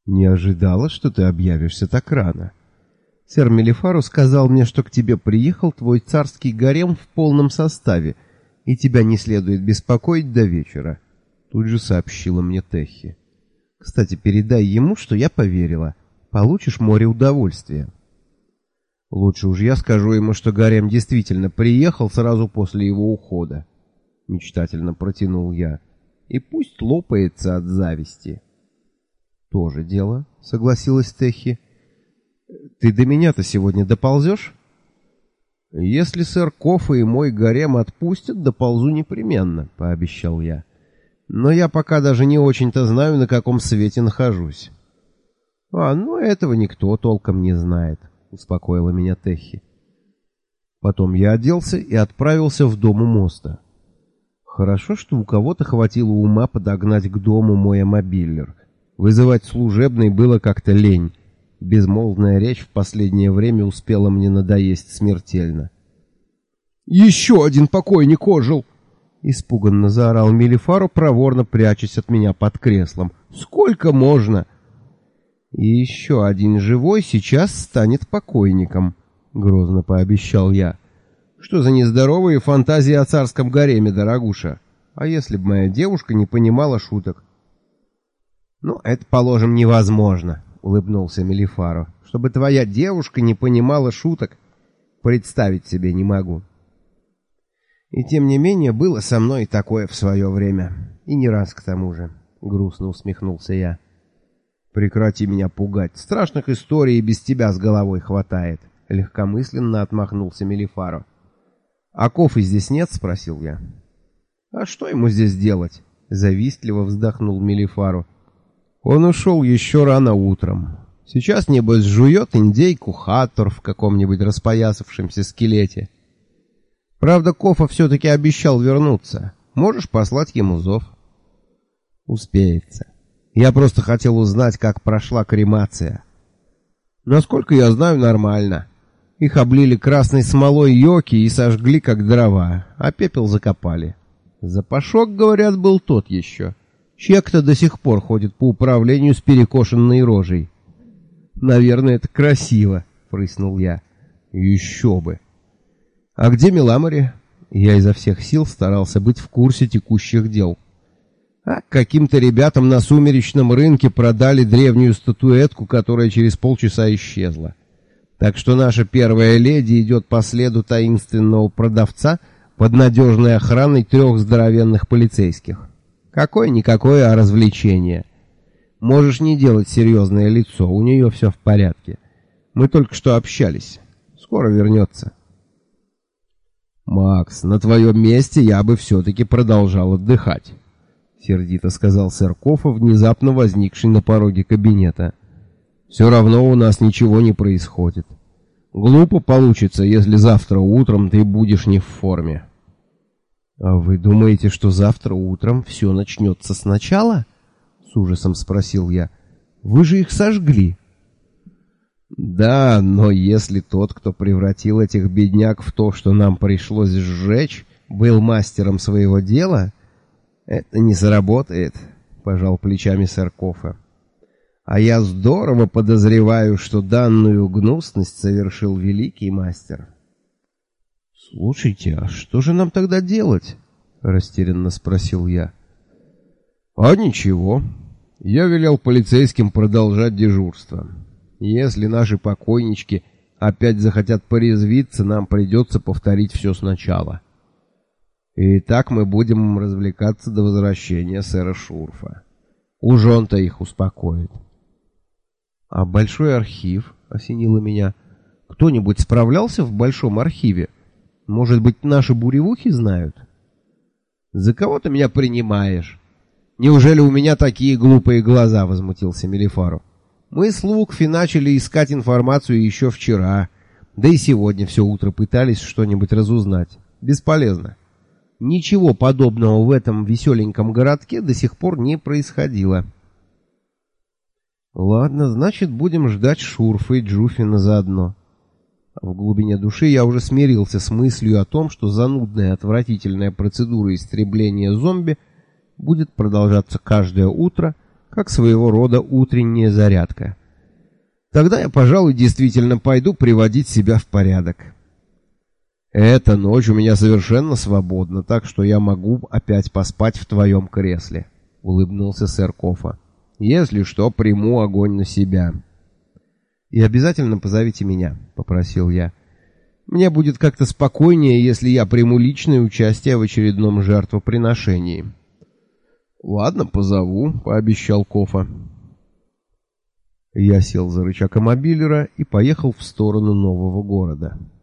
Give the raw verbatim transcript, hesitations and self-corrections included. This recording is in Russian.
Не ожидала, что ты объявишься так рано. Сэр Мелифаро сказал мне, что к тебе приехал твой царский гарем в полном составе, и тебя не следует беспокоить до вечера. Тут же сообщила мне Техи. Кстати, передай ему, что я поверила. Получишь море удовольствия. Лучше уж я скажу ему, что гарем действительно приехал сразу после его ухода. Мечтательно протянул я. И пусть лопается от зависти. Тоже дело, согласилась Техи. Ты до меня-то сегодня доползешь? Если сэр Кофа и мой гарем отпустят, доползу непременно, пообещал я. Но я пока даже не очень-то знаю, на каком свете нахожусь. А, ну этого никто толком не знает, успокоила меня Техи. Потом я оделся и отправился в дом у моста. Хорошо, что у кого-то хватило ума подогнать к дому мой мобиллер. Вызывать служебный было как-то лень. Безмолвная речь в последнее время успела мне надоесть смертельно. «Еще один покойник ожил!» Испуганно заорал Мелифаро, проворно прячась от меня под креслом. «Сколько можно?» «И еще один живой сейчас станет покойником», — грозно пообещал я. «Что за нездоровые фантазии о царском гареме, дорогуша? А если бы моя девушка не понимала шуток?» «Ну, это, положим, невозможно», — улыбнулся Мелифаро. «Чтобы твоя девушка не понимала шуток, представить себе не могу». «И тем не менее, было со мной и такое в свое время. И не раз к тому же», — грустно усмехнулся я. «Прекрати меня пугать. Страшных историй и без тебя с головой хватает», — легкомысленно отмахнулся Мелифаро. «А Кофы здесь нет?» — спросил я. «А что ему здесь делать?» — завистливо вздохнул Мелифаро. «Он ушел еще рано утром. Сейчас, небось, жует индейку Хаттор в каком-нибудь распоясавшемся скелете. Правда, Кофа все-таки обещал вернуться. Можешь послать ему зов?» «Успеется. Я просто хотел узнать, как прошла кремация». «Насколько я знаю, нормально. Их облили красной смолой йоки и сожгли, как дрова, а пепел закопали. Запашок, говорят, был тот еще. Чек-то до сих пор ходит по управлению с перекошенной рожей». «Наверное, это красиво», — прыснул я. «Еще бы». «А где Меламори?» Я изо всех сил старался быть в курсе текущих дел. А каким-то ребятам на сумеречном рынке продали древнюю статуэтку, которая через полчаса исчезла. Так что наша первая леди идет по следу таинственного продавца под надежной охраной трех здоровенных полицейских. Какое-никакое, а развлечение. Можешь не делать серьезное лицо, у нее все в порядке. Мы только что общались. Скоро вернется». «Макс, на твоем месте я бы все-таки продолжал отдыхать», — сердито сказал сэр Кофа, внезапно возникший на пороге кабинета. «Все равно у нас ничего не происходит. Глупо получится, если завтра утром ты будешь не в форме». «А вы думаете, что завтра утром все начнется сначала?» — с ужасом спросил я. «Вы же их сожгли». «Да, но если тот, кто превратил этих бедняк в то, что нам пришлось сжечь, был мастером своего дела, это не сработает», — пожал плечами сэр Кофа. «А я здорово подозреваю, что данную гнусность совершил великий мастер». «Слушайте, а что же нам тогда делать?» — растерянно спросил я. «А ничего. Я велел полицейским продолжать дежурство. Если наши покойнички опять захотят порезвиться, нам придется повторить все сначала. И так мы будем развлекаться до возвращения сэра Шурфа. Уж он-то их успокоит». «А большой архив?» — осенило меня. «Кто-нибудь справлялся в большом архиве? Может быть, наши буревухи знают?» «За кого ты меня принимаешь? Неужели у меня такие глупые глаза?» — возмутился Мелифаро. «Мы с Лукфи начали искать информацию еще вчера, да и сегодня все утро пытались что-нибудь разузнать. Бесполезно. Ничего подобного в этом веселеньком городке до сих пор не происходило». «Ладно, значит, будем ждать Шурфа и Джуфина заодно». В глубине души я уже смирился с мыслью о том, что занудная отвратительная процедура истребления зомби будет продолжаться каждое утро, как своего рода утренняя зарядка. Тогда я, пожалуй, действительно пойду приводить себя в порядок. Эта ночь у меня совершенно свободна, так что я могу опять поспать в твоем кресле, — улыбнулся сэр Кофа. Если что, приму огонь на себя. И обязательно позовите меня, — попросил я. Мне будет как-то спокойнее, если я приму личное участие в очередном жертвоприношении. Ладно, позову, — пообещал Кофа. Я сел за рычаг мобилера и поехал в сторону нового города.